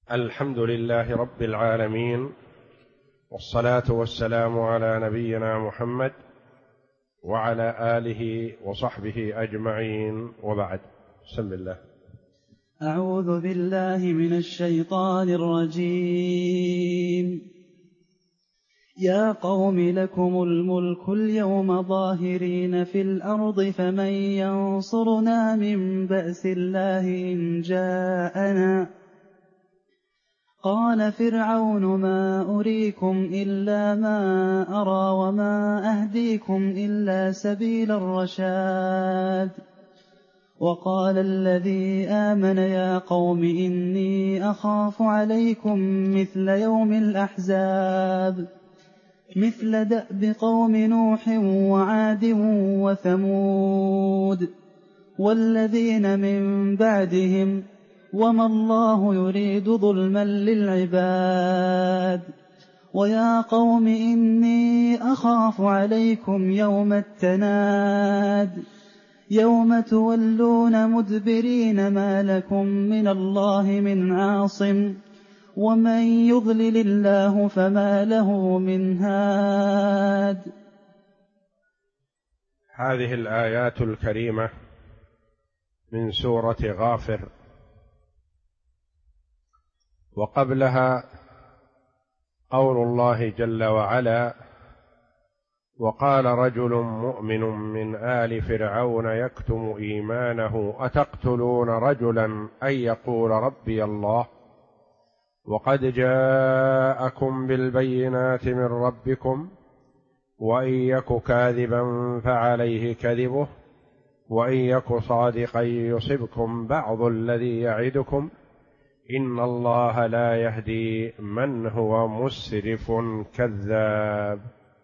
الحمد لله رب العالمين، والصلاة والسلام على نبينا محمد وعلى آله وصحبه أجمعين، وبعد. بسم الله. أعوذ بالله من الشيطان الرجيم. يا قوم لكم الملك اليوم ظاهرين في الأرض فمن ينصرنا من بأس الله إن جاءنا. قال فرعون ما أريكم إلا ما أرى وما أهديكم إلا سبيل الرشاد. وقال الذي آمن يا قوم إني أخاف عليكم مثل يوم الأحزاب، مثل دأب قوم نوح وعاد وثمود والذين من بعدهم، وما الله يريد ظلما للعباد. ويا قوم إني أخاف عليكم يوم التناد، يوم تولون مدبرين ما لكم من الله من عاصم، ومن يضلل الله فما له من هاد. هذه الآيات الكريمة من سورة غافر، وقبلها قول الله جل وعلا: وقال رجل مؤمن من آل فرعون يكتم إيمانه أتقتلون رجلا أن يقول ربي الله وقد جاءكم بالبينات من ربكم وإن يك كاذبا فعليه كذبه وإن يك صادقا يصبكم بعض الذي يعدكم إن الله لا يهدي من هو مسرف كذاب.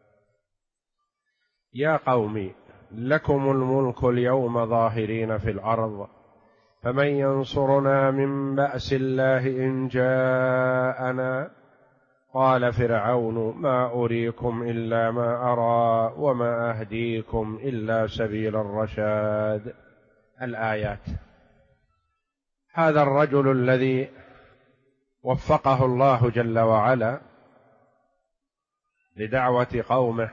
يا قوم لكم الملك اليوم ظاهرين في الأرض فمن ينصرنا من بأس الله إن جاءنا. قال فرعون ما أريكم إلا ما أرى وما أهديكم إلا سبيل الرشاد. الآيات. هذا الرجل الذي وفقه الله جل وعلا لدعوة قومه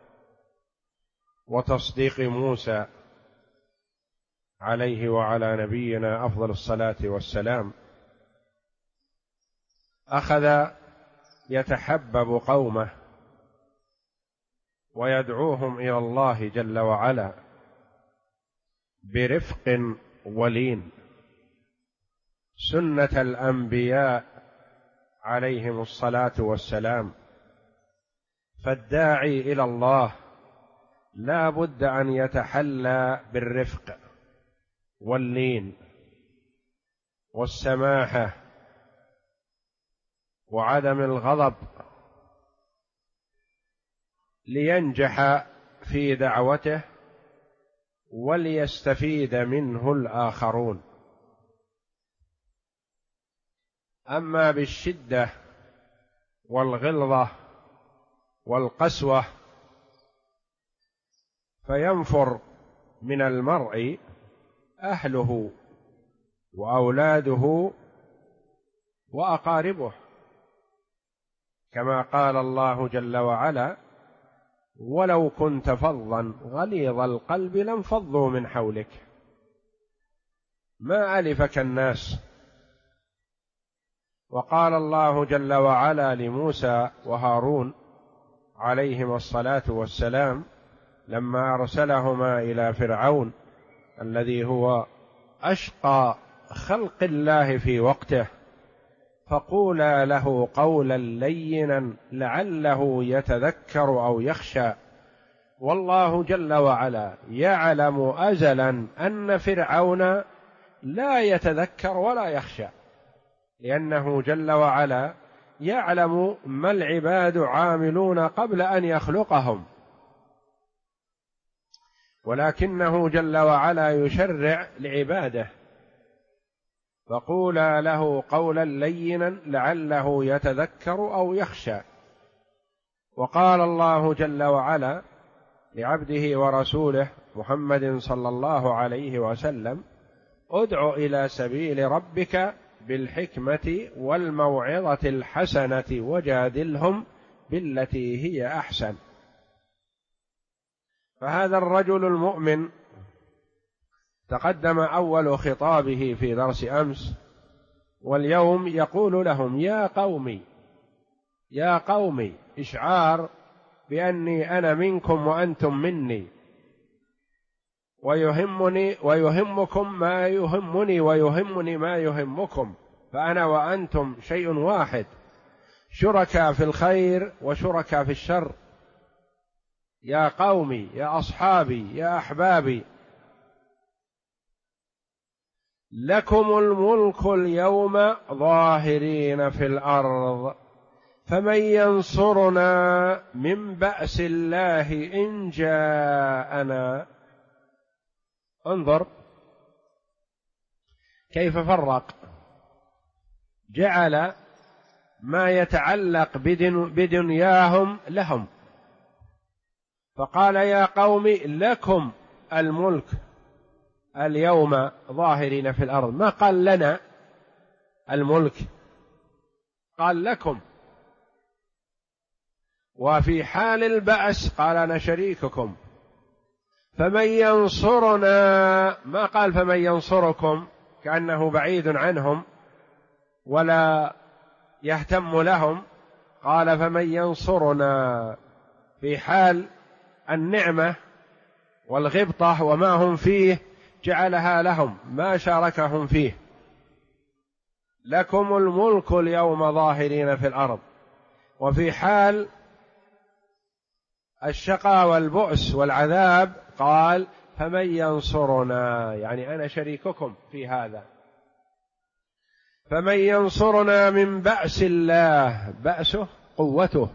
وتصديق موسى عليه وعلى نبينا أفضل الصلاة والسلام، أخذ يتحبب قومه ويدعوهم إلى الله جل وعلا برفق ولين، سنة الأنبياء عليهم الصلاة والسلام. فالداعي إلى الله لا بد أن يتحلى بالرفق واللين والسماحة وعدم الغضب لينجح في دعوته وليستفيد منه الآخرون. أما بالشدة والغلظة والقسوة فينفر من المرء أهله وأولاده وأقاربه، كما قال الله جل وعلا: ولو كنت فظا غليظ القلب لانفضوا من حولك ما ألفك الناس. وقال الله جل وعلا لموسى وهارون عليهما الصلاة والسلام لما أرسلهما إلى فرعون الذي هو أشقى خلق الله في وقته: فقولا له قولا لينا لعله يتذكر أو يخشى. والله جل وعلا يعلم أزلا أن فرعون لا يتذكر ولا يخشى، لأنه جل وعلا يعلم ما العباد عاملون قبل أن يخلقهم، ولكنه جل وعلا يشرع لعباده. فقولا له قولا لينا لعله يتذكر أو يخشى. وقال الله جل وعلا لعبده ورسوله محمد صلى الله عليه وسلم: ادع إلى سبيل ربك بالحكمة والموعظة الحسنة وجادلهم بالتي هي أحسن. فهذا الرجل المؤمن تقدم أول خطابه في درس أمس، واليوم يقول لهم يا قومي، إشعار بأني أنا منكم وأنتم مني، ويهمني ويهمكم ما يهمني ويهمني ما يهمكم، فأنا وأنتم شيء واحد، شركاء في الخير وشركاء في الشر. يا قومي، يا أصحابي، يا أحبابي، لكم الملك اليوم ظاهرين في الأرض، فمن ينصرنا من بأس الله إن جاءنا. انظر كيف فرق، جعل ما يتعلق بدنياهم لهم، فقال يا قوم لكم الملك اليوم ظاهرين في الأرض، ما قال لنا الملك، قال لكم. وفي حال البأس قال أنا شريككم. فمن ينصرنا، ما قال فمن ينصركم كأنه بعيد عنهم ولا يهتم لهم، قال فمن ينصرنا في حال النعمة والغبطة وما هم فيه، جعلها لهم ما شاركهم فيه. لكم الملك اليوم ظاهرين في الأرض. وفي حال الشقاء والبؤس والعذاب قال فمن ينصرنا، يعني أنا شريككم في هذا. فمن ينصرنا من بأس الله، بأسه قوته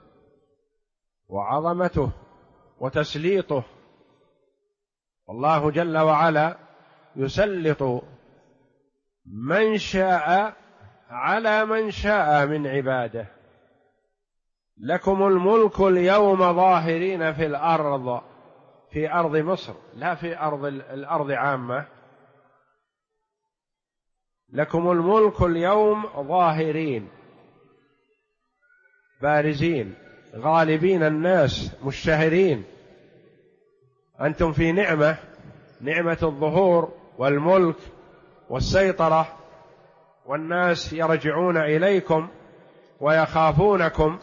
وعظمته وتسليطه، والله جل وعلا يسلط من شاء على من شاء من عباده. لكم الملك اليوم ظاهرين في الأرض، في أرض مصر لا في الأرض عامة. لكم الملك اليوم ظاهرين، بارزين، غالبين الناس، مشتهرين. أنتم في نعمة الظهور والملك والسيطرة، والناس يرجعون إليكم ويخافونكم.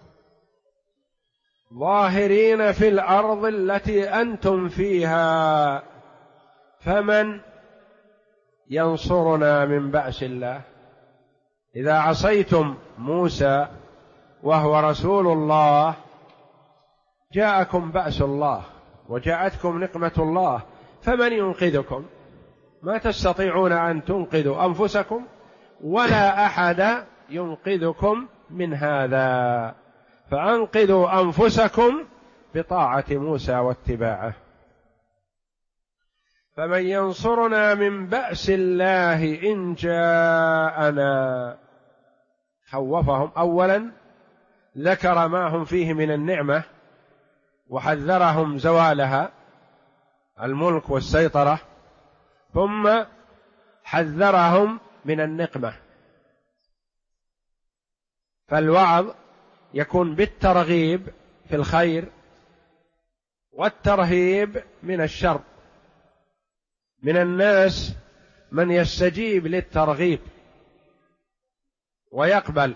ظاهرين في الأرض التي أنتم فيها، فمن ينصرنا من بأس الله. إذا عصيتم موسى وهو رسول الله جاءكم بأس الله وجاءتكم نقمة الله، فمن ينقذكم؟ ما تستطيعون أن تنقذوا أنفسكم ولا أحد ينقذكم من هذا، فأنقذوا أنفسكم بطاعة موسى واتباعه. فمن ينصرنا من بأس الله إن جاءنا. خوفهم أولا، ذكر ما هم فيه من النعمة وحذرهم زوالها، الملك والسيطرة، ثم حذرهم من النقمة. فالوعظ يكون بالترغيب في الخير والترهيب من الشر. من الناس من يستجيب للترغيب ويقبل،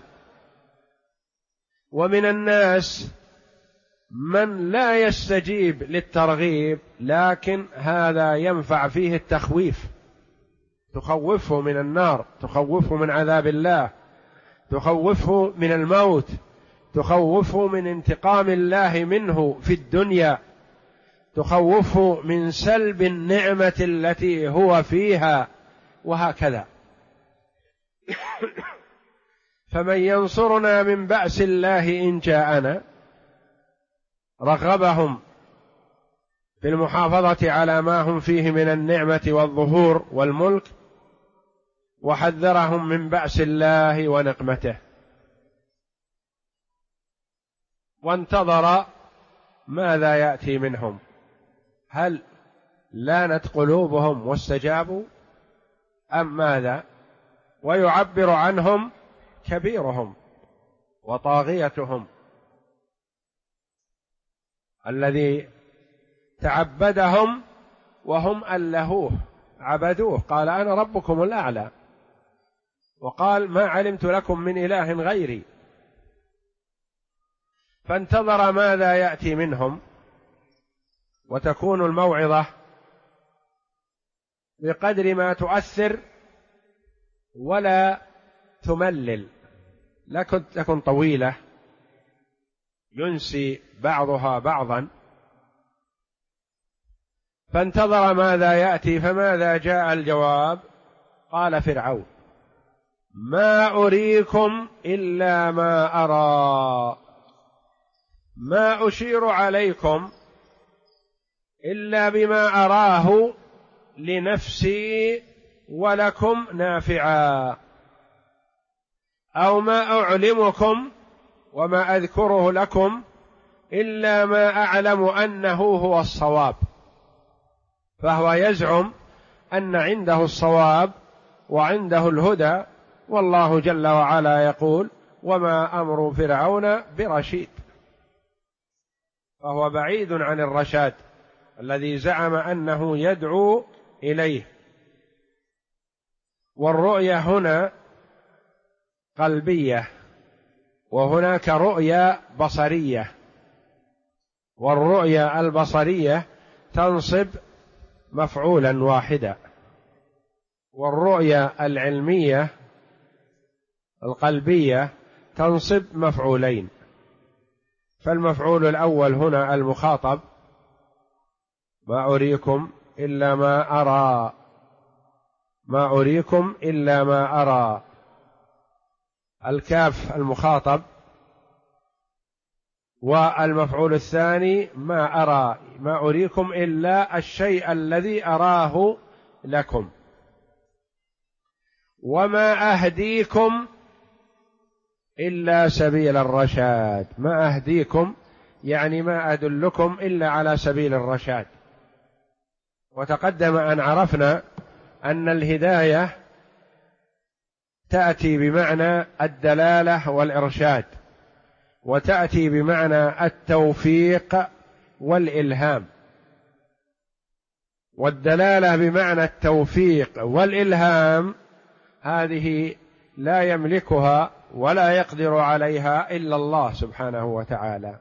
ومن الناس من لا يستجيب للترغيب لكن هذا ينفع فيه التخويف، تخوفه من النار، تخوفه من عذاب الله، تخوفه من الموت، تخوفه من انتقام الله منه في الدنيا، تخوفه من سلب النعمة التي هو فيها، وهكذا. فمن ينصرنا من بأس الله إن جاءنا، رغبهم في المحافظة على ما هم فيه من النعمة والظهور والملك، وحذرهم من بأس الله ونقمته، وانتظر ماذا يأتي منهم. هل لانت قلوبهم واستجابوا أم ماذا؟ ويعبر عنهم كبيرهم وطاغيتهم الذي تعبدهم وهم ألهوه عبدوه، قال أنا ربكم الأعلى، وقال ما علمت لكم من إله غيري، فانتظر ماذا يأتي منهم، وتكون الموعظة بقدر ما تؤثر ولا تملل، لا تكن طويلة ينسي بعضها بعضا. فانتظر ماذا يأتي، فماذا جاء الجواب؟ قال فرعون ما أريكم إلا ما أرى، ما أشير عليكم إلا بما أراه لنفسي ولكم نافعا، أو ما أعلمكم وما أذكره لكم إلا ما أعلم أنه هو الصواب. فهو يزعم أن عنده الصواب وعنده الهدى، والله جل وعلا يقول وما أمر فرعون برشيد، فهو بعيد عن الرشاد الذي زعم أنه يدعو إليه. والرؤية هنا قلبية، وهناك رؤيا بصرية، والرؤيا البصرية تنصب مفعولا واحدا، والرؤيا العلمية القلبية تنصب مفعولين. فالمفعول الأول هنا المخاطب ما أريكم إلا ما أرى، ما أريكم إلا ما أرى، الكاف المخاطب، والمفعول الثاني ما أرى، ما أريكم إلا الشيء الذي أراه لكم، وما أهديكم إلا سبيل الرشاد. ما أهديكم يعني ما أدلكم إلا على سبيل الرشاد. وتقدم أن عرفنا أن الهداية تأتي بمعنى الدلالة والإرشاد، وتأتي بمعنى التوفيق والإلهام. والدلالة بمعنى التوفيق والإلهام هذه لا يملكها ولا يقدر عليها إلا الله سبحانه وتعالى،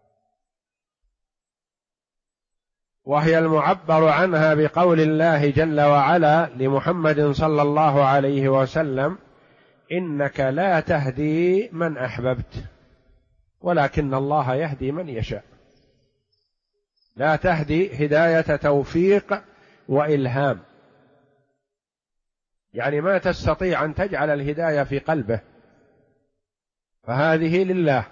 وهي المعبر عنها بقول الله جل وعلا لمحمد صلى الله عليه وسلم إنك لا تهدي من أحببت ولكن الله يهدي من يشاء. لا تهدي هداية توفيق وإلهام، يعني ما تستطيع أن تجعل الهداية في قلبه، فهذه لله.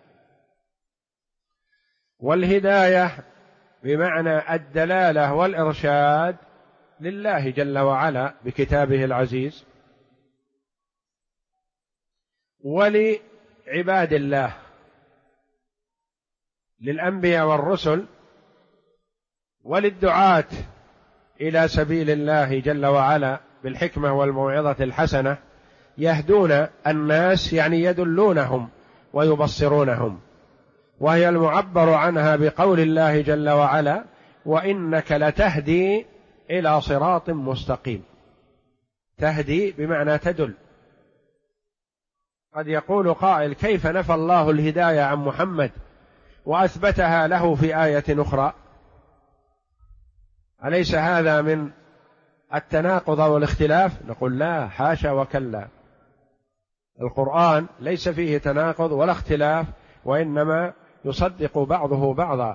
والهداية بمعنى الدلالة والإرشاد لله جل وعلا بكتابه العزيز، ولعباد الله للأنبياء والرسل، وللدعاة إلى سبيل الله جل وعلا بالحكمة والموعظة الحسنة، يهدون الناس يعني يدلونهم ويبصرونهم. وهي المعبر عنها بقول الله جل وعلا وإنك لتهدي إلى صراط مستقيم. تهدي بمعنى تدل. قد يقول قائل كيف نفى الله الهداية عن محمد وأثبتها له في آية أخرى؟ أليس هذا من التناقض والاختلاف؟ نقول لا، حاشا وكلا، القرآن ليس فيه تناقض ولا اختلاف، وإنما يصدق بعضه بعضا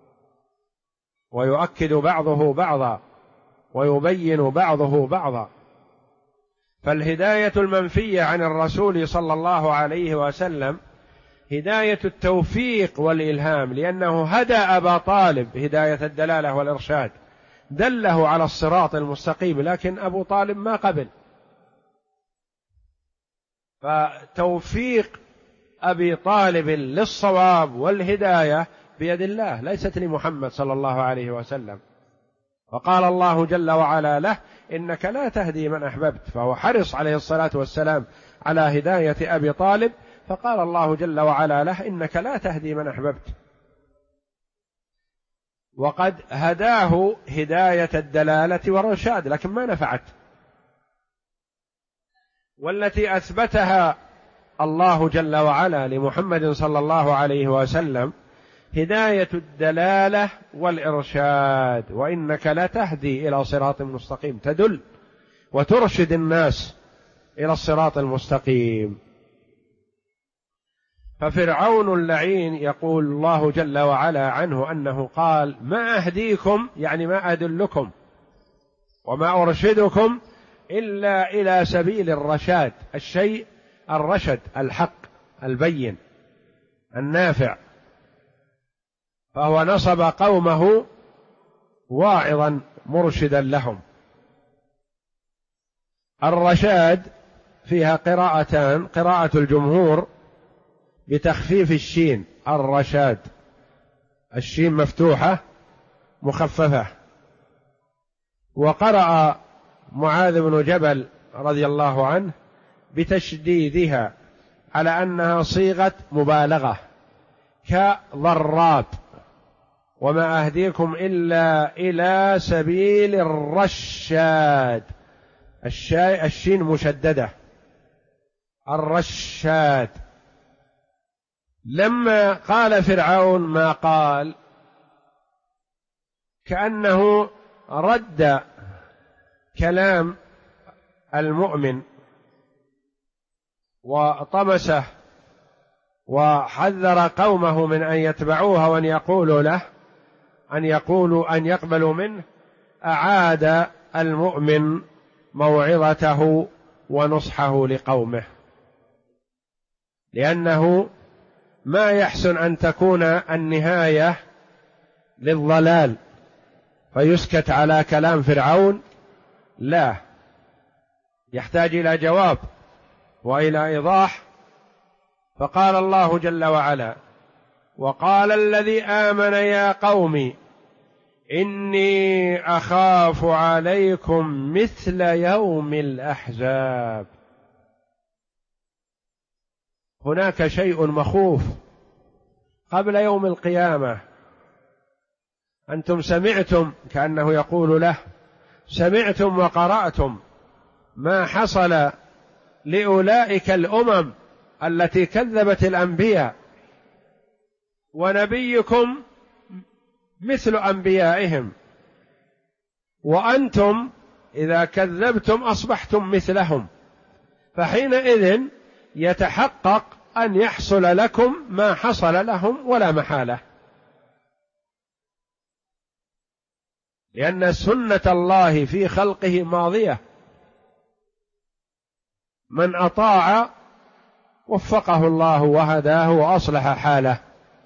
ويؤكد بعضه بعضا ويبين بعضه بعضا. فالهداية المنفية عن الرسول صلى الله عليه وسلم هداية التوفيق والإلهام، لأنه هدى أبا طالب هداية الدلالة والإرشاد، دله على الصراط المستقيم، لكن أبو طالب ما قبل. فتوفيق أبي طالب للصواب والهداية بيد الله، ليست لمحمد صلى الله عليه وسلم. فقال الله جل وعلا له: إنك لا تهدي من أحببت. فهو حرص عليه الصلاة والسلام على هداية أبي طالب، فقال الله جل وعلا له: إنك لا تهدي من أحببت. وقد هداه هداية الدلالة والرشاد، لكن ما نفعت. والتي أثبتها الله جل وعلا لمحمد صلى الله عليه وسلم هداية الدلالة والإرشاد، وإنك لتهدي إلى صراط مستقيم، تدل وترشد الناس إلى الصراط المستقيم. ففرعون اللعين يقول الله جل وعلا عنه أنه قال: ما أهديكم، يعني ما أدلكم وما أرشدكم إلا إلى سبيل الرشاد. الشيء الرشد، الحق البين النافع. فهو نصب قومه واعظا مرشدا لهم. الرشاد فيها قراءتان: قراءة الجمهور بتخفيف الشين، الرشاد، الشين مفتوحة مخففة. وقرأ معاذ بن جبل رضي الله عنه بتشديدها على أنها صيغة مبالغة كضراب: وما أهديكم إلا إلى سبيل الرشاد، الشين مشددة، الرشاد. لما قال فرعون ما قال كأنه رد كلام المؤمن وطمسه وحذر قومه من أن يتبعوها وأن يقولوا له، أن يقبلوا منه. أعاد المؤمن موعظته ونصحه لقومه، لأنه ما يحسن أن تكون النهاية للضلال فيسكت على كلام فرعون، لا، يحتاج إلى جواب وإلى إيضاح. فقال الله جل وعلا: وقال الذي آمن يا قوم إني أخاف عليكم مثل يوم الأحزاب. هناك شيء مخوف قبل يوم القيامة. أنتم سمعتم، كأنه يقول له: سمعتم وقرأتم ما حصل لأولئك الأمم التي كذبت الأنبياء، ونبيكم مثل أنبيائهم، وأنتم إذا كذبتم أصبحتم مثلهم، فحينئذ يتحقق أن يحصل لكم ما حصل لهم ولا محالة، لأن سنة الله في خلقه ماضية. من أطاع وفقه الله وهداه وأصلح حاله،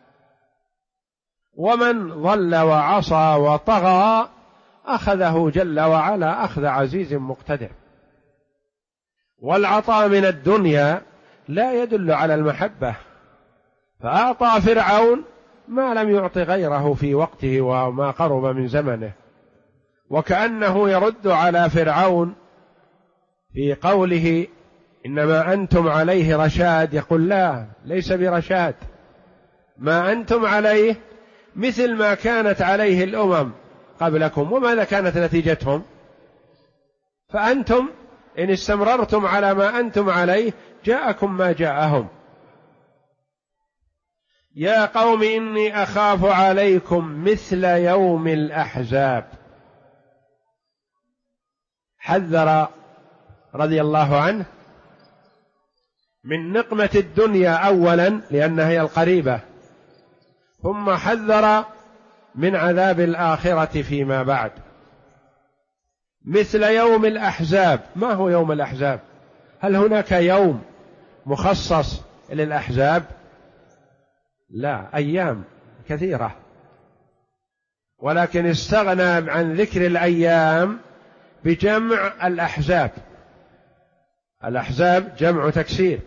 ومن ضل وعصى وطغى أخذه جل وعلا أخذ عزيز مقتدر. والعطاء من الدنيا لا يدل على المحبة، فأعطى فرعون ما لم يعط غيره في وقته وما قرب من زمنه. وكأنه يرد على فرعون في قوله: إنما أنتم عليه رشاد، يقول: لا، ليس برشاد، ما أنتم عليه مثل ما كانت عليه الأمم قبلكم. وماذا كانت نتيجتهم؟ فأنتم إن استمررتم على ما أنتم عليه جاءكم ما جاءهم. يا قوم إني أخاف عليكم مثل يوم الأحزاب. حذر رضي الله عنه من نقمة الدنيا أولا لأنها هي القريبة، ثم حذر من عذاب الآخرة فيما بعد. مثل يوم الأحزاب. ما هو يوم الأحزاب؟ هل هناك يوم مخصص للأحزاب؟ لا، أيام كثيرة، ولكن استغنى عن ذكر الأيام بجمع الأحزاب. الأحزاب جمع تكسير،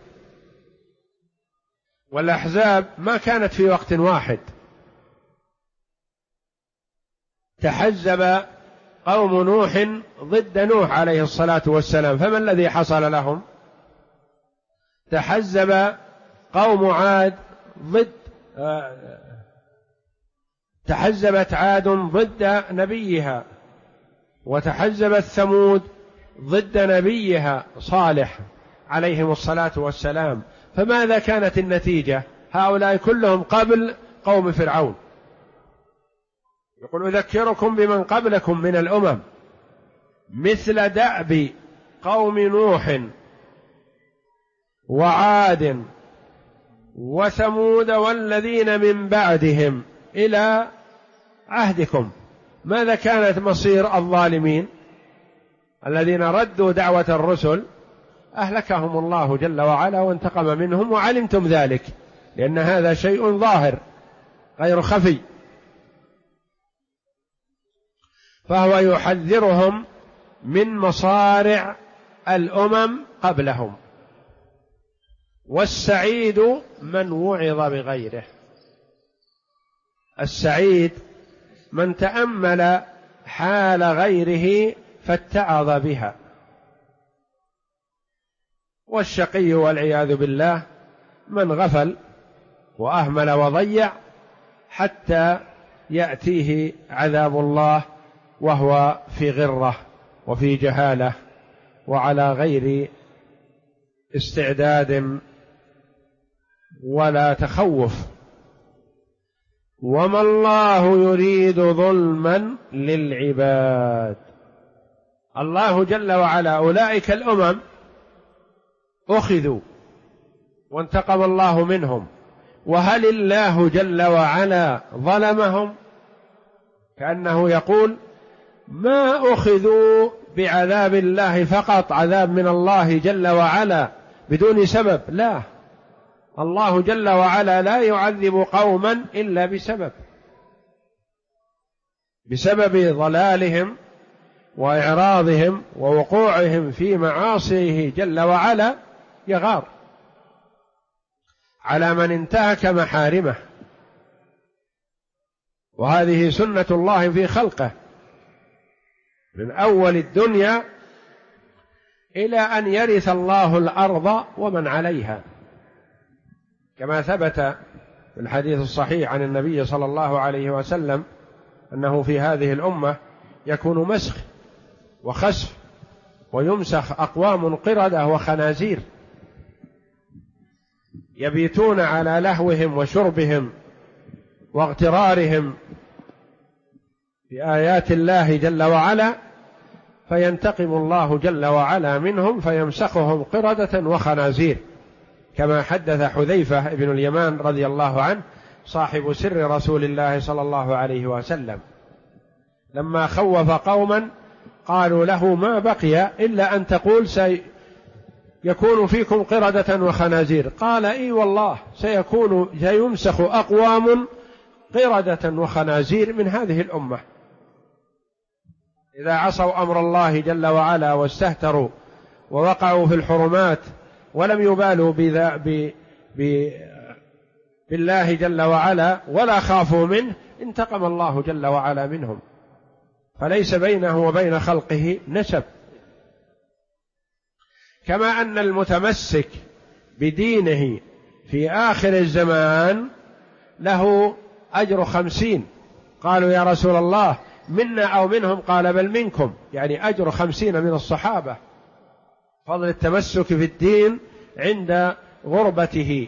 والأحزاب ما كانت في وقت واحد، تحزب قوم نوح ضد نوح عليه الصلاة والسلام، فما الذي حصل لهم؟ تحزب قوم عاد تحزبت عاد ضد نبيها، وتحزبت ثمود ضد نبيها صالح عليهم الصلاة والسلام. فماذا كانت النتيجة؟ هؤلاء كلهم قبل قوم فرعون. يقول أذكركم بمن قبلكم من الأمم مثل دأب قوم نوح وعاد وثمود والذين من بعدهم إلى عهدكم. ماذا كانت مصير الظالمين الذين ردوا دعوة الرسل؟ أهلكهم الله جل وعلا وانتقم منهم، وعلمتم ذلك لأن هذا شيء ظاهر غير خفي. فهو يحذرهم من مصارع الأمم قبلهم. والسعيد من وعظ بغيره. السعيد من تأمل حال غيره فاتعظ بها. والشقي والعياذ بالله من غفل وأهمل وضيع حتى يأتيه عذاب الله وهو في غرة وفي جهالة وعلى غير استعداد ولا تخوف. وما الله يريد ظلما للعباد. الله جل وعلا أولئك الأمم أخذوا وانتقم الله منهم، وهل الله جل وعلا ظلمهم؟ كأنه يقول ما أخذوا بعذاب الله فقط، عذاب من الله جل وعلا بدون سبب، لا، الله جل وعلا لا يعذب قوما إلا بسبب ضلالهم وإعراضهم ووقوعهم في معاصيه جل وعلا، يغار على من انتهك محارمه. وهذه سنة الله في خلقه من أول الدنيا إلى أن يرث الله الأرض ومن عليها، كما ثبت في الحديث الصحيح عن النبي صلى الله عليه وسلم أنه في هذه الأمة يكون مسخ وخسف ويمسخ أقوام قردة وخنازير يبيتون على لهوهم وشربهم واغترارهم بآيات الله جل وعلا، فينتقم الله جل وعلا منهم فيمسخهم قردة وخنازير، كما حدث حذيفة بن اليمان رضي الله عنه صاحب سر رسول الله صلى الله عليه وسلم، لما خوف قوما قالوا له ما بقي إلا أن تقول سيكون فيكم قردة وخنازير، قال إي والله سيمسخ أقوام قردة وخنازير من هذه الأمة إذا عصوا أمر الله جل وعلا واستهتروا ووقعوا في الحرمات ولم يبالوا بالله جل وعلا ولا خافوا منه، انتقم الله جل وعلا منهم، فليس بينه وبين خلقه نسب. كما أن المتمسك بدينه في آخر الزمان له أجر 50، قالوا يا رسول الله منا أو منهم؟ قال بل منكم، يعني أجر 50 من الصحابة. فضل التمسك في الدين عند غربته.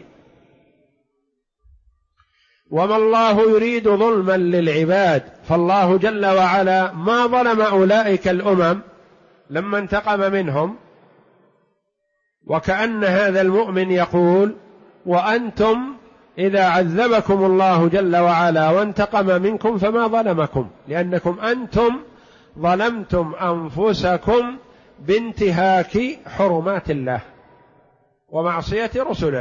وما الله يريد ظلما للعباد، فالله جل وعلا ما ظلم أولئك الأمم لما انتقم منهم. وكأن هذا المؤمن يقول وأنتم إذا عذبكم الله جل وعلا وانتقم منكم فما ظلمكم، لأنكم أنتم ظلمتم أنفسكم بانتهاك حرمات الله ومعصية رسله.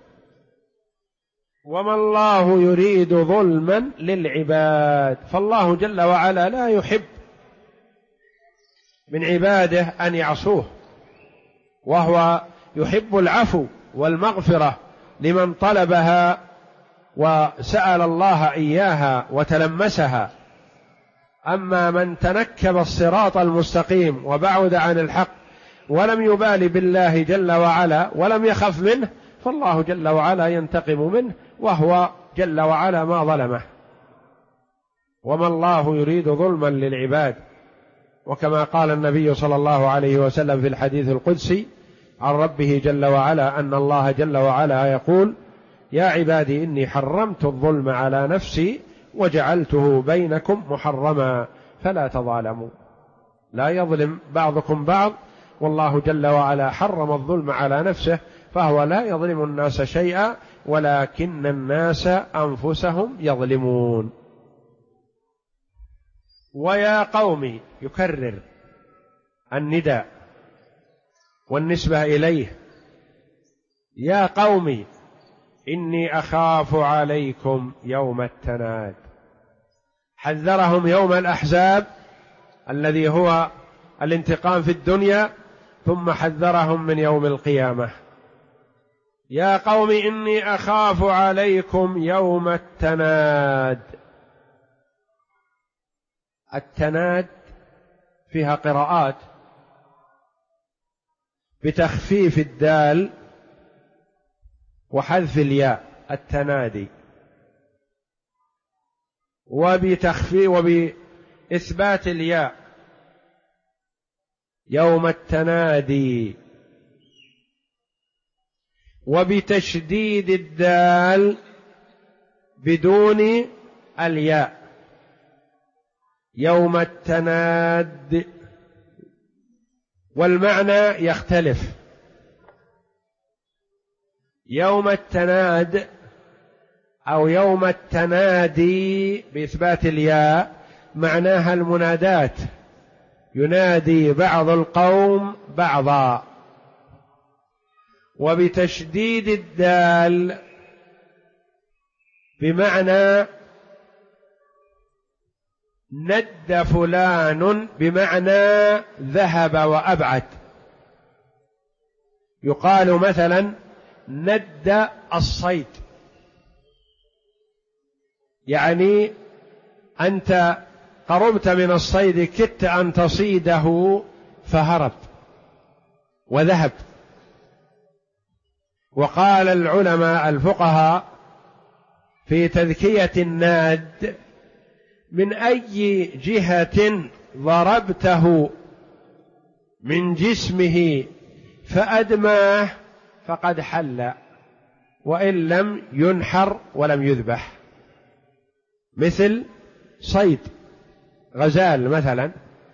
وما الله يريد ظلما للعباد، فالله جل وعلا لا يحب من عباده أن يعصوه، وهو يحب العفو والمغفرة لمن طلبها وسأل الله إياها وتلمسها. أما من تنكب الصراط المستقيم وبعد عن الحق ولم يبال بالله جل وعلا ولم يخف منه، فالله جل وعلا ينتقم منه، وهو جل وعلا ما ظلمه. وما الله يريد ظلما للعباد، وكما قال النبي صلى الله عليه وسلم في الحديث القدسي عن ربه جل وعلا أن الله جل وعلا يقول: يا عبادي إني حرمت الظلم على نفسي وجعلته بينكم محرما فلا تظالموا. لا يظلم بعضكم بعض، والله جل وعلا حرم الظلم على نفسه، فهو لا يظلم الناس شيئا ولكن الناس أنفسهم يظلمون. ويا قوم، يكرر النداء والنسبة إليه: يا قوم إني أخاف عليكم يوم التناد. حذرهم يوم الأحزاب الذي هو الانتقام في الدنيا، ثم حذرهم من يوم القيامة. يا قوم إني أخاف عليكم يوم التناد. التناد فيها قراءات بتخفيف الدال وحذف الياء، التنادي، وبإثبات الياء، يوم التنادي، وبتشديد الدال بدون الياء، يوم التناد. والمعنى يختلف. يوم التناد أو يوم التنادي بإثبات الياء معناها المنادات، ينادي بعض القوم بعضا. وبتشديد الدال بمعنى ند فلان، بمعنى ذهب وأبعد. يقال مثلا ند الصيد، يعني أنت قربت من الصيد، كدت أن تصيده فهرب وذهب. وقال العلماء الفقهاء في تذكية الناد: من أي جهة ضربته من جسمه فأدماه فقد حل، وإن لم ينحر ولم يذبح. مثل صيد غزال مثلا،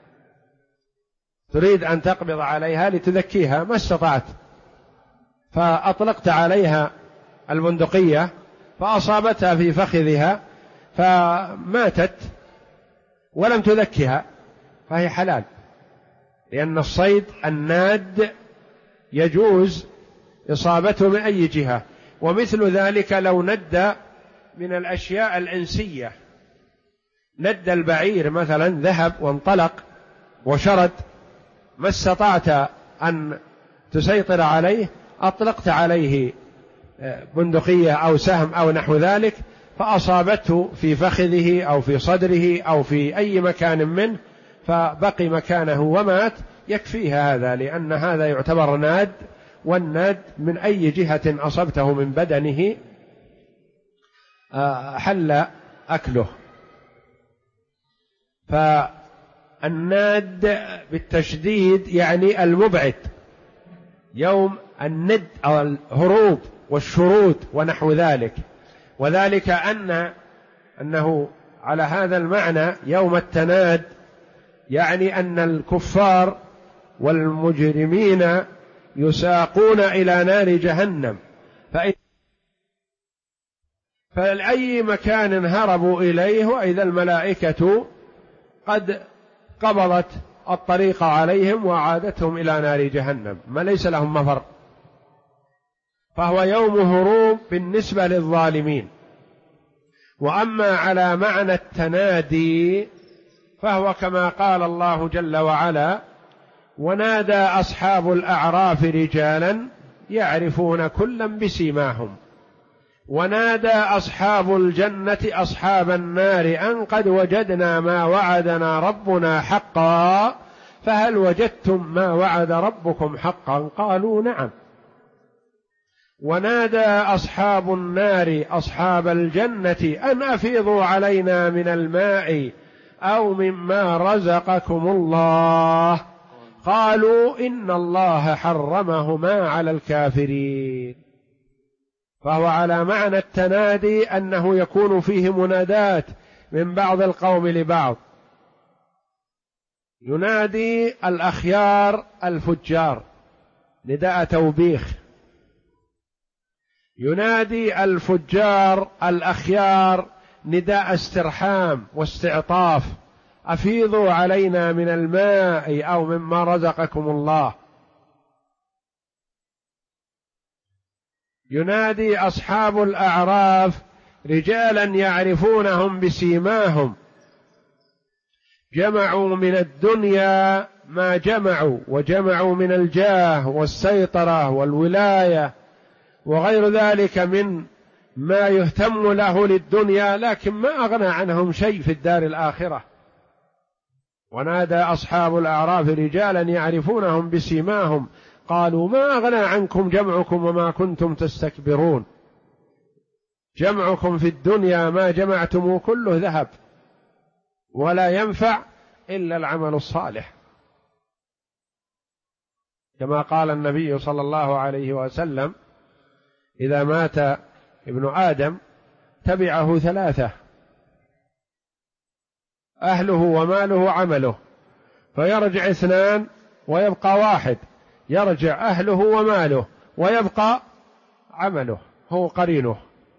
تريد أن تقبض عليها لتذكيها، ما استطعت، فأطلقت عليها البندقية فأصابتها في فخذها فماتت ولم تذكها، فهي حلال، لأن الصيد الناد يجوز إصابته من أي جهة. ومثل ذلك لو ند من الأشياء الإنسية، ند البعير مثلا، ذهب وانطلق وشرد، ما استطعت أن تسيطر عليه، أطلقت عليه بندقية أو سهم أو نحو ذلك، فأصابته في فخذه أو في صدره أو في أي مكان منه، فبقي مكانه ومات، يكفيها هذا، لأن هذا يعتبر ناد، والناد من أي جهة أصبته من بدنه حل أكله. فالناد بالتشديد يعني المبعد، يوم الند أو الهروب والشرود ونحو ذلك. وذلك أنه على هذا المعنى يوم التناد، يعني أن الكفار والمجرمين يساقون إلى نار جهنم، فلأي مكان هربوا إليه، وإذا الملائكة قد قبضت الطريق عليهم وعادتهم إلى نار جهنم، ما ليس لهم مفر. فهو يوم هروب بالنسبة للظالمين. وأما على معنى التنادي فهو كما قال الله جل وعلا: ونادى أصحاب الأعراف رجالا يعرفون كلا بسيماهم ونادى أصحاب الجنة أصحاب النار أن قد وجدنا ما وعدنا ربنا حقا فهل وجدتم ما وعد ربكم حقا؟ قالوا نعم. ونادى أصحاب النار أصحاب الجنة أن أفيضوا علينا من الماء أو مما رزقكم الله قالوا إن الله حرمهما على الكافرين. فهو على معنى التنادي أنه يكون فيه منادات من بعض القوم لبعض، ينادي الأخيار الفجار نداء توبيخ، ينادي الفجار الأخيار نداء استرحام واستعطاف، أفيضوا علينا من الماء أو مما رزقكم الله. ينادي أصحاب الأعراف رجالا يعرفونهم بسيماهم، جمعوا من الدنيا ما جمعوا، وجمعوا من الجاه والسيطرة والولاية وغير ذلك من ما يهتم له للدنيا، لكن ما أغنى عنهم شيء في الدار الآخرة. ونادى أصحاب الأعراف رجالا يعرفونهم بسيماهم قالوا ما أغنى عنكم جمعكم وما كنتم تستكبرون. جمعكم في الدنيا ما جمعتم كله ذهب ولا ينفع إلا العمل الصالح، كما قال النبي صلى الله عليه وسلم إذا مات ابن آدم تبعه ثلاثة: أهله وماله عمله، فيرجع اثنان ويبقى واحد، يرجع أهله وماله ويبقى عمله هو قرينه.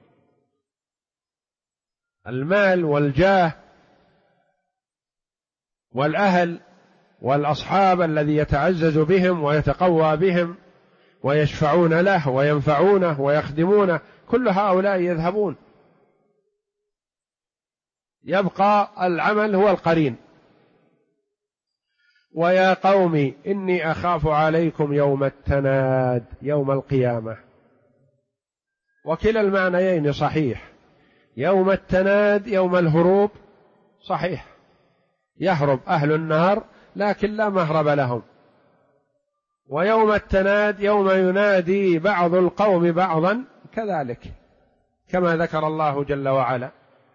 المال والجاه والأهل والأصحاب الذي يتعزز بهم ويتقوى بهم ويشفعون له وينفعونه ويخدمونه، كل هؤلاء يذهبون، يبقى العمل هو القرين. ويا قوم إني أخاف عليكم يوم التناد يوم القيامة. وكلا المعنيين صحيح، يوم التناد يوم الهروب صحيح، يهرب أهل النار لكن لا مهرب لهم، ويوم التناد يوم ينادي بعض القوم بعضا كذلك كما ذكر الله جل وعلا.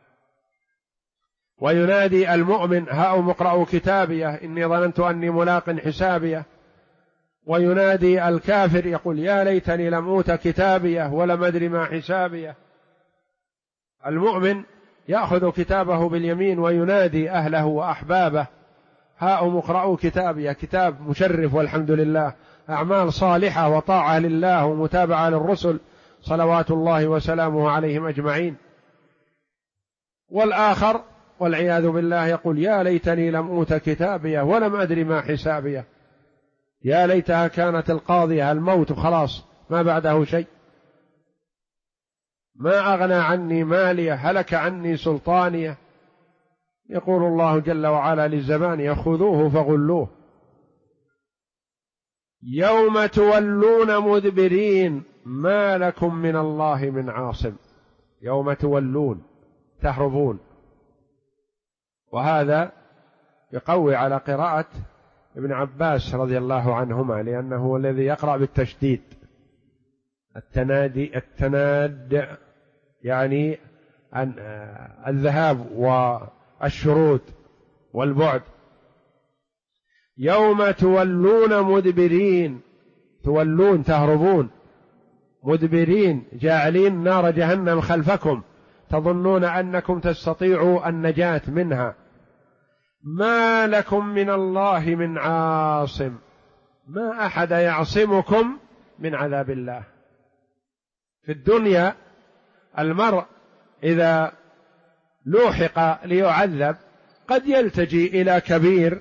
وينادي المؤمن هاؤم اقرءوا كتابيه إني ظننت أني ملاق حسابيه، وينادي الكافر يقول يا ليتني لم أوت كتابيه ولم أدر ما حسابيه. المؤمن يأخذ كتابه باليمين وينادي أهله وأحبابه هاؤم اقرءوا كتابيه، كتاب مشرف والحمد لله، أعمال صالحة وطاعة لله ومتابعة للرسل صلوات الله وسلامه عليهم أجمعين. والآخر والعياذ بالله يقول يا ليتني لم أوت كتابيه ولم أدر ما حسابيه، يا ليتها كانت القاضية، الموت خلاص ما بعده شيء، ما أغنى عني ماليه، هلك عني سلطانيه. يقول الله جل وعلا للزمان خذوه فغلوه. يوم تولون مدبرين ما لكم من الله من عاصم. يوم تولون تهربون، وهذا يقوي على قراءة ابن عباس رضي الله عنهما لأنه هو الذي يقرأ بالتشديد. التناد يعني الذهاب والشرود والبعد. يوم تولون مدبرين، تولون تهربون، مدبرين جاعلين نار جهنم خلفكم تظنون أنكم تستطيعوا النجاة منها. ما لكم من الله من عاصم، ما أحد يعصمكم من عذاب الله. في الدنيا المرء إذا لوحق ليعذب قد يلتجي إلى كبير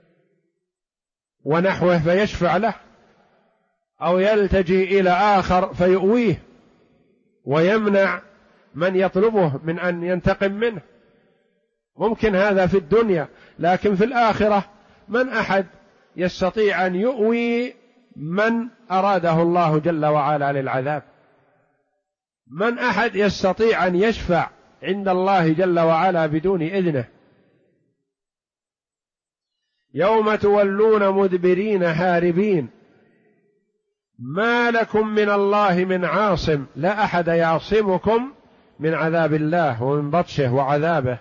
ونحوه فيشفع له، أو يلتجي إلى آخر فيؤويه ويمنع من يطلبه من أن ينتقم منه. ممكن هذا في الدنيا، لكن في الآخرة من أحد يستطيع أن يؤوي من أراده الله جل وعلا للعذاب. من أحد يستطيع أن يشفع عند الله جل وعلا بدون إذنه؟ يوم تولون مدبرين هاربين ما لكم من الله من عاصم، لا أحد يعصمكم من عذاب الله ومن بطشه وعذابه.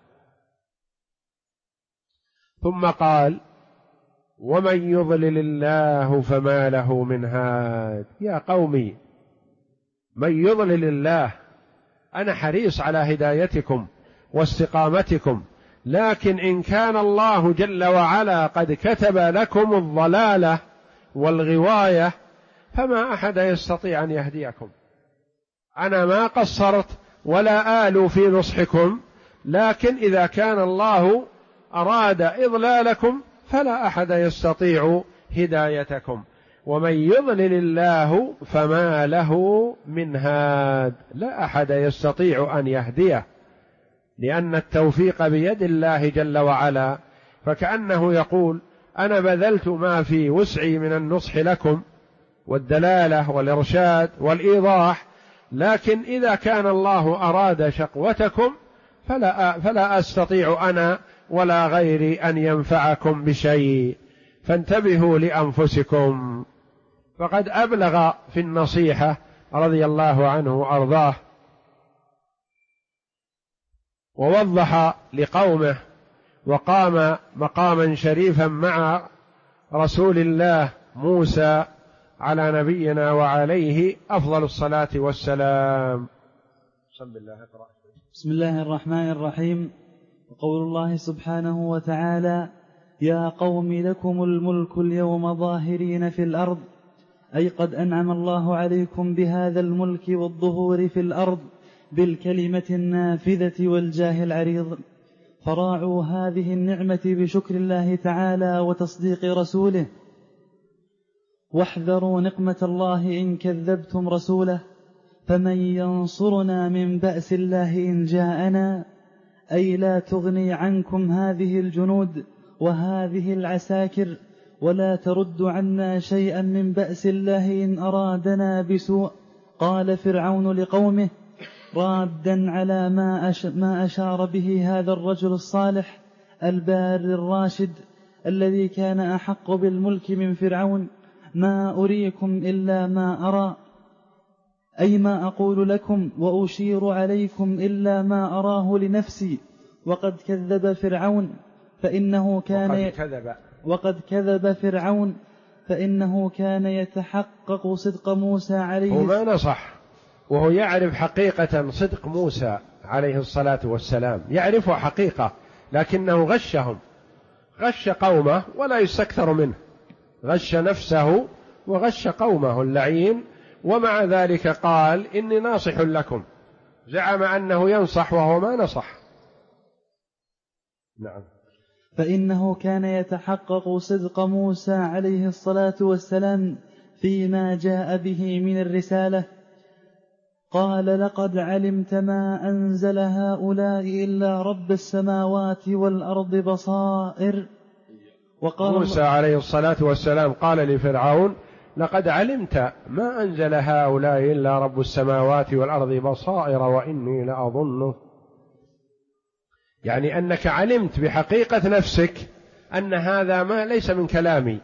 ثم قال ومن يضلل الله فما له من هاد. يا قومي من يضلل الله، أنا حريص على هدايتكم واستقامتكم، لكن إن كان الله جل وعلا قد كتب لكم الضلالة والغواية فما أحد يستطيع أن يهديكم. أنا ما قصرت ولا آل في نصحكم، لكن إذا كان الله أراد إضلالكم فلا أحد يستطيع هدايتكم. ومن يضلل الله فما له من هاد، لا أحد يستطيع أن يهديه، لأن التوفيق بيد الله جل وعلا. فكأنه يقول أنا بذلت ما في وسعي من النصح لكم والدلالة والإرشاد والإيضاح، لكن إذا كان الله أراد شقوتكم فلا أستطيع أنا ولا غيري أن ينفعكم بشيء، فانتبهوا لأنفسكم. فقد أبلغ في النصيحة رضي الله عنه وأرضاه، ووضح لقومه، وقام مقاما شريفا مع رسول الله موسى على نبينا وعليه أفضل الصلاة والسلام. بسم الله الرحمن الرحيم. وقول الله سبحانه وتعالى يا قوم لكم الملك اليوم ظاهرين في الأرض، أي قد أنعم الله عليكم بهذا الملك والظهور في الأرض بالكلمة النافذة والجاه العريض، فراعوا هذه النعمة بشكر الله تعالى وتصديق رسوله، واحذروا نقمة الله إن كذبتم رسوله، فمن ينصرنا من بأس الله إن جاءنا، أي لا تغني عنكم هذه الجنود وهذه العساكر، ولا ترد عنا شيئا من بأس الله إن أرادنا بسوء. قال فرعون لقومه رادا على ما أشار به هذا الرجل الصالح البار الراشد الذي كان أحق بالملك من فرعون، ما أريكم إلا ما أرى، أي ما أقول لكم وأشير عليكم إلا ما أراه لنفسي. وقد كذب فرعون فإنه كان يتحقق صدق موسى عليه السلام. هو ما نصح وهو يعرف حقيقة صدق موسى عليه الصلاة والسلام، يعرفه حقيقة، لكنه غشهم، غش قومه ولا يستكثر منه، غش نفسه وغش قومه اللعين، ومع ذلك قال إني ناصح لكم، زعم أنه ينصح وهو ما نصح. نعم. فإنه كان يتحقق صدق موسى عليه الصلاة والسلام فيما جاء به من الرسالة. قال لقد علمت ما أنزل هؤلاء إلا رب السماوات والأرض بصائر. وقال موسى عليه الصلاة والسلام قال لفرعون لقد علمت ما أنزل هؤلاء إلا رب السماوات والأرض بصائر وإني لأظنه، يعني أنك علمت بحقيقة نفسك أن هذا ما ليس من كلامي،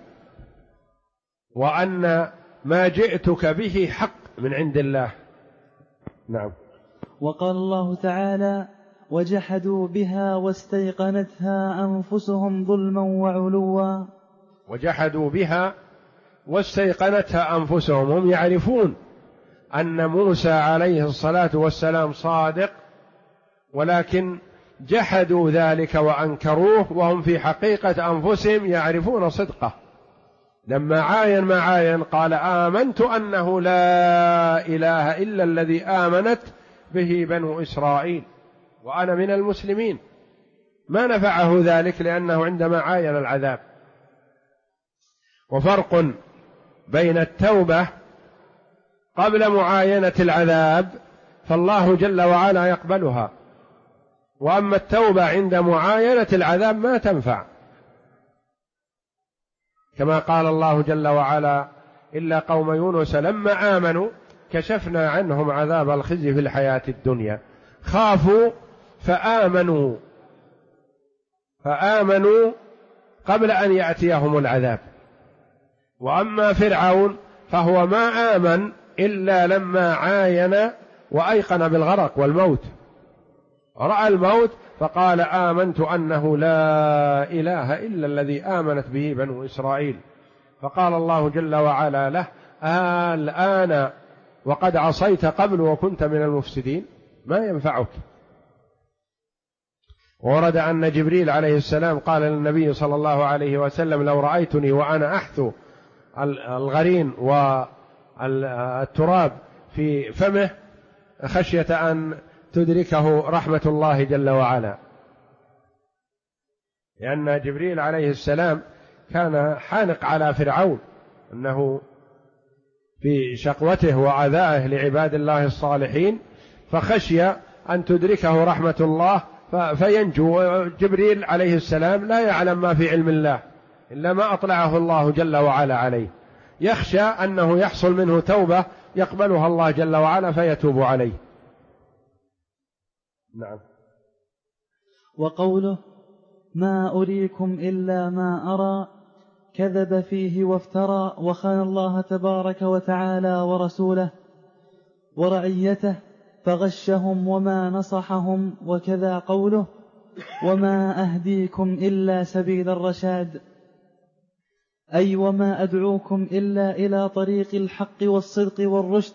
وأن ما جئتك به حق من عند الله. نعم. وقال الله تعالى وجحدوا بها واستيقنتها أنفسهم ظلما وعلوا. وجحدوا بها واستيقنتها أنفسهم، هم يعرفون أن موسى عليه الصلاة والسلام صادق، ولكن جحدوا ذلك وأنكروه وهم في حقيقة أنفسهم يعرفون صدقه. لما عاين ما عاين قال آمنت أنه لا إله إلا الذي آمنت به بنو إسرائيل وأنا من المسلمين، ما نفعه ذلك لأنه عندما عاين العذاب. وفرق بين التوبة قبل معاينة العذاب فالله جل وعلا يقبلها، وأما التوبة عند معاينة العذاب ما تنفع، كما قال الله جل وعلا إلا قوم يونس لما آمنوا كشفنا عنهم عذاب الخزي في الحياة الدنيا. خافوا فآمنوا قبل أن يأتيهم العذاب. وأما فرعون فهو ما آمن إلا لما عاين وأيقن بالغرق والموت، رأى الموت فقال آمنت أنه لا إله إلا الذي آمنت به بنو إسرائيل. فقال الله جل وعلا له الآن وقد عصيت قبل وكنت من المفسدين، ما ينفعك. ورد أن جبريل عليه السلام قال للنبي صلى الله عليه وسلم لو رأيتني وأنا أحثو الغرين والتراب في فمه خشية أن تدركه رحمة الله جل وعلا، لأن جبريل عليه السلام كان حانق على فرعون أنه في شقوته وعذائه لعباد الله الصالحين، فخشي أن تدركه رحمة الله فينجو. جبريل عليه السلام لا يعلم ما في علم الله إلا ما أطلعه الله جل وعلا عليه، يخشى أنه يحصل منه توبة يقبلها الله جل وعلا فيتوب عليه. نعم. وقوله ما أريكم إلا ما أرى كذب فيه وافترى وخان الله تبارك وتعالى ورسوله ورعيته فغشهم وما نصحهم. وكذا قوله وما أهديكم إلا سبيل الرشاد، أي وما أدعوكم إلا إلى طريق الحق والصدق والرشد.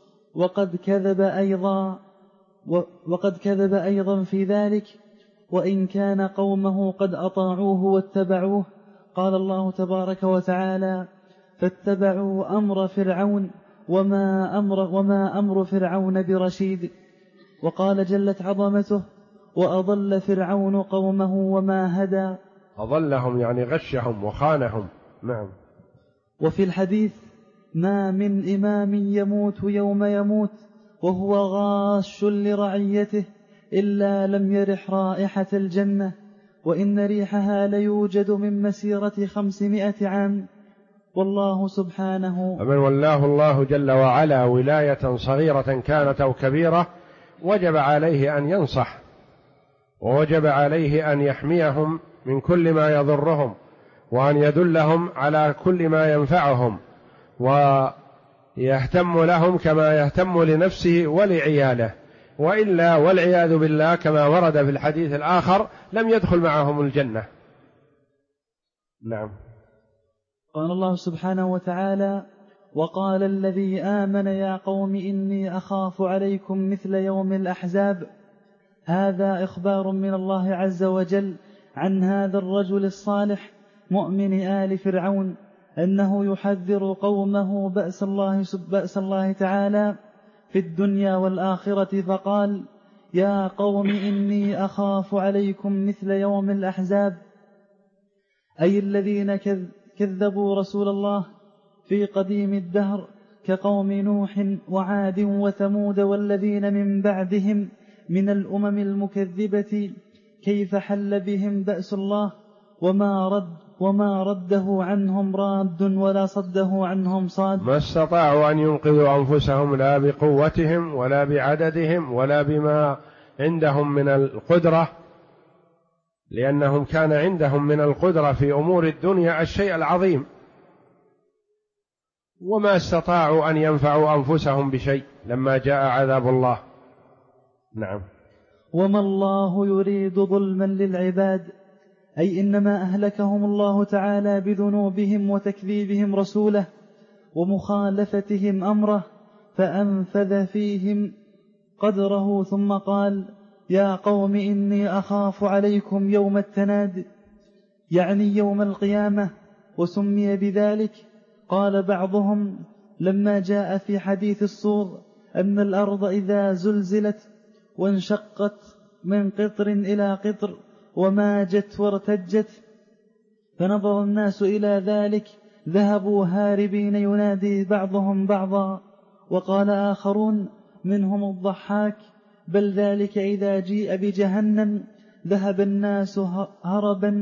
وقد كذب أيضا في ذلك وإن كان قومه قد أطاعوه واتبعوه. قال الله تبارك وتعالى فاتبعوا أمر فرعون وما أمر فرعون برشيد. وقال جلت عظمته وأضل فرعون قومه وما هدى. أضلهم يعني غشهم وخانهم. نعم. وفي الحديث ما من إمام يموت يوم يموت وهو غاش لرعيته إلا لم يرح رائحة الجنة، وإن ريحها ليوجد من مسيرة 500 عام. والله سبحانه فمن ولاه الله جل وعلا ولاية صغيرة كانت أو كبيرة وجب عليه أن ينصح، ووجب عليه أن يحميهم من كل ما يضرهم، وأن يدلهم على كل ما ينفعهم، ويهتم لهم كما يهتم لنفسه ولعياله، وإلا والعياذ بالله كما ورد في الحديث الآخر لم يدخل معهم الجنة. نعم. قال الله سبحانه وتعالى وقال الذي آمن يا قوم إني أخاف عليكم مثل يوم الأحزاب. هذا إخبار من الله عز وجل عن هذا الرجل الصالح مؤمن آل فرعون أنه يحذر قومه بأس الله تعالى في الدنيا والآخرة، فقال يا قوم إني أخاف عليكم مثل يوم الأحزاب، أي الذين كذبوا رسول الله في قديم الدهر كقوم نوح وعاد وثمود والذين من بعدهم من الأمم المكذبة، كيف حل بهم بأس الله وما رده عنهم راد ولا صده عنهم صاد. ما استطاعوا أن ينقذوا أنفسهم لا بقوتهم ولا بعددهم ولا بما عندهم من القدرة، لأنهم كان عندهم من القدرة في أمور الدنيا الشيء العظيم، وما استطاعوا أن ينفعوا أنفسهم بشيء لما جاء عذاب الله. نعم. وما الله يريد ظلما للعباد، أي إنما أهلكهم الله تعالى بذنوبهم وتكذيبهم رسوله ومخالفتهم أمره، فأنفذ فيهم قدره ثم قال يا قوم إني أخاف عليكم يوم التناد، يعني يوم القيامة، وسمي بذلك. قال بعضهم لما جاء في حديث الصور أن الأرض إذا زلزلت وانشقت من قطر إلى قطر وماجت وارتجت فنظر الناس إلى ذلك ذهبوا هاربين ينادي بعضهم بعضا. وقال آخرون منهم الضحاك بل ذلك إذا جيء بجهنم ذهب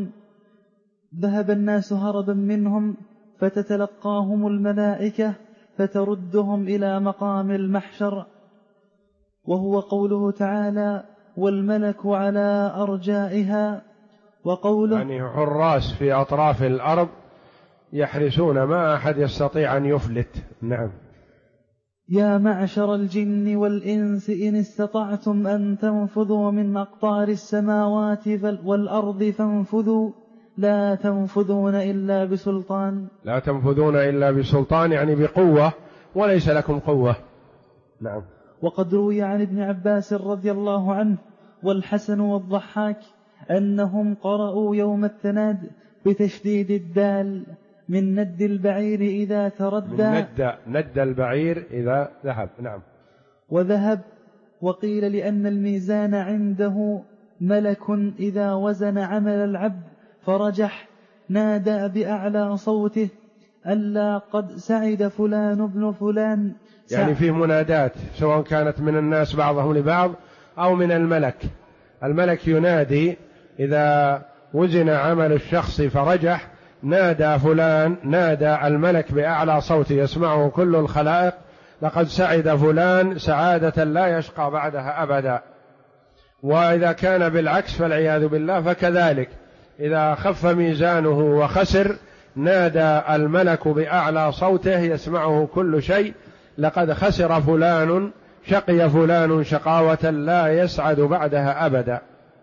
الناس هربا منهم فتتلقاهم الملائكة فتردهم إلى مقام المحشر، وهو قوله تعالى: والملك على أرجائها. وقوله يعني حراس في أطراف الأرض يحرسون، ما أحد يستطيع أن يفلت. نعم. يا معشر الجن والإنس إن استطعتم أن تنفذوا من أقطار السماوات والأرض فانفذوا لا تنفذون إلا بسلطان. لا تنفذون إلا بسلطان، يعني بقوة، وليس لكم قوة. نعم. وقد روي عن ابن عباس رضي الله عنه والحسن والضحاك أنهم قرأوا يوم التناد بتشديد الدال من ند البعير إذا تردى، من ند البعير إذا ذهب. نعم. وذهب. وقيل لأن الميزان عنده ملك إذا وزن عمل العبد فرجح نادى بأعلى صوته ألا قد سعد فلان ابن فلان. يعني فيه منادات سواء كانت من الناس بعضهم لبعض أو من الملك. الملك ينادي إذا وزن عمل الشخص فرجح، نادى فلان، نادى الملك بأعلى صوت يسمعه كل الخلائق: لقد سعد فلان سعادة لا يشقى بعدها أبدا. وإذا كان بالعكس فالعياذ بالله فكذلك، إذا خف ميزانه وخسر نادى الملك بأعلى صوته يسمعه كل شيء: لقد خسر فلان، شقي فلان شقاوة لا يسعد بعدها أبدا.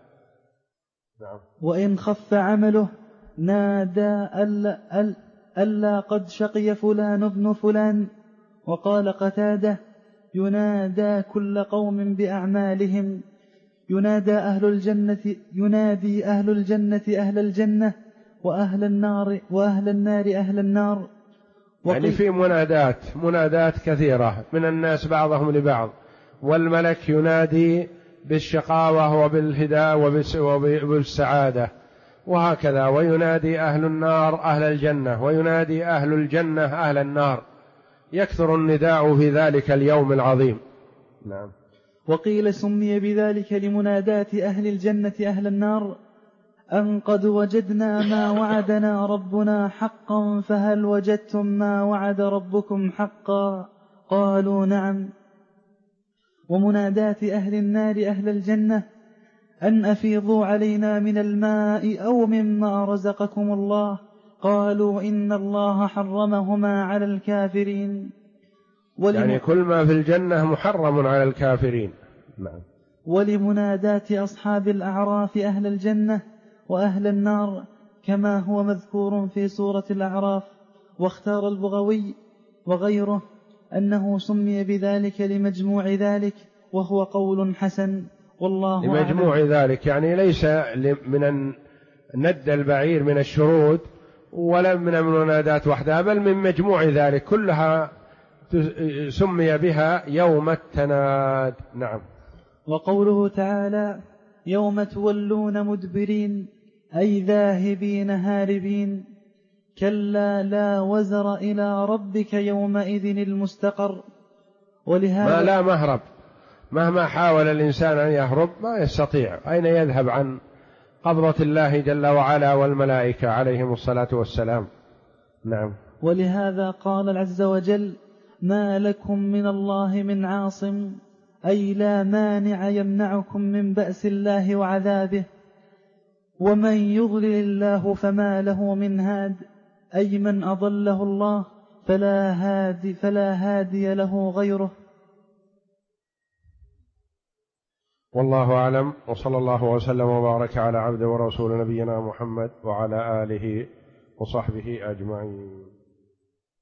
وإن خف عمله نادى ألا قد شقي فلان ابن فلان. وقال قتادة: ينادى كل قوم بأعمالهم، ينادي أهل الجنة أهل الجنة، وأهل النار أهل النار. يعني في منادات كثيرة من الناس بعضهم لبعض، والملك ينادي بالشقاوة وبالهداية وبالسعادة، وهكذا، وينادي أهل النار أهل الجنة، وينادي أهل الجنة أهل النار، يكثر النداء في ذلك اليوم العظيم. نعم. وقيل سمي بذلك لمنادات أهل الجنة أهل النار أن قد وجدنا ما وعدنا ربنا حقا فهل وجدتم ما وعد ربكم حقا؟ قالوا نعم. ومنادات أهل النار أهل الجنة أن أفيضوا علينا من الماء أو مما رزقكم الله، قالوا إن الله حرمهما على الكافرين. يعني كل ما في الجنة محرم على الكافرين. نعم. ولمنادات أصحاب الأعراف أهل الجنة وأهل النار كما هو مذكور في سورة الأعراف. واختار البغوي وغيره أنه سمي بذلك لمجموع ذلك، وهو قول حسن والله أعلم. لمجموع ذلك يعني ليس من ند البعير من الشرود ولا من المنادات وحدها، بل من مجموع ذلك كلها سمي بها يوم التناد. نعم. وقوله تعالى: يوم تولون مدبرين أي ذاهبين هاربين، كلا لا وزر إلى ربك يومئذ المستقر. ولهذا ما لا مهرب، مهما حاول الإنسان أن يهرب ما يستطيع، أين يذهب عن قبضة الله جل وعلا والملائكة عليهم الصلاة والسلام. نعم. ولهذا قال عز وجل: ما لكم من الله من عاصم، أي لا مانع يمنعكم من بأس الله وعذابه. ومن يضلل الله فما له من هاد، أي من أضله الله فلا هادي له غيره. والله أعلم، وصلى الله وسلم وبارك على عبد ورسول نبينا محمد وعلى آله وصحبه أجمعين.